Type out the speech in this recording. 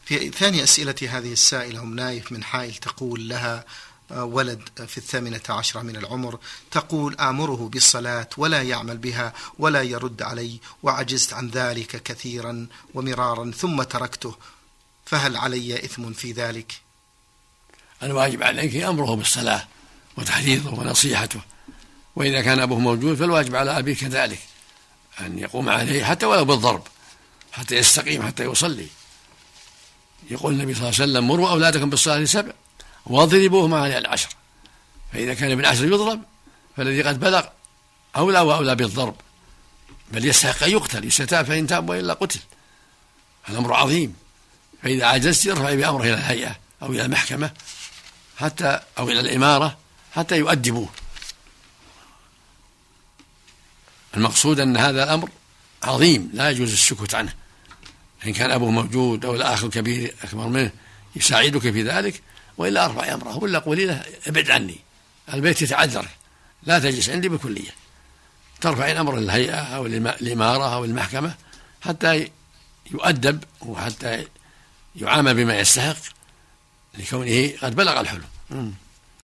في ثاني أسئلة هذه السائلة أم نايف من حائل، تقول لها ولد في 18 من العمر، تقول آمره بالصلاة ولا يعمل بها ولا يرد علي، وعجزت عن ذلك كثيرا ومرارا ثم تركته، فهل علي إثم في ذلك؟ الواجب عليك أمره بالصلاة وتحريضه ونصيحته، وإذا كان أبوه موجود فالواجب على أبيك كذلك أن يقوم عليه حتى ولو بالضرب حتى يستقيم حتى يصلي. يقول النبي صلى الله عليه وسلم: مروا أولادكم بالصلاة 7 واضربوهم على 10. فإذا كان ابن 10 يضرب فالذي قد بلغ أولى وأولى بالضرب، بل يستحق أن يقتل، يستتاب فإن تاب وإلا قتل. الأمر عظيم. فإذا عجزت ارفع بأمره إلى الهيئة أو إلى المحكمة حتى أو إلى الإمارة حتى يؤدبوه. المقصود أن هذا الأمر عظيم لا يجوز السكوت عنه. إن كان أبوه موجود أو الأخ الكبير أكبر منه يساعدك في ذلك، وإلا أرفع أمره ولا قولي له: ابعد عني، البيت يتعذر، لا تجلس عندي بكلية. ترفع الأمر للهيئة أو الإمارة أو المحكمة حتى يؤدب وحتى يعامل بما يستحق لكونه قد بلغ الحلم.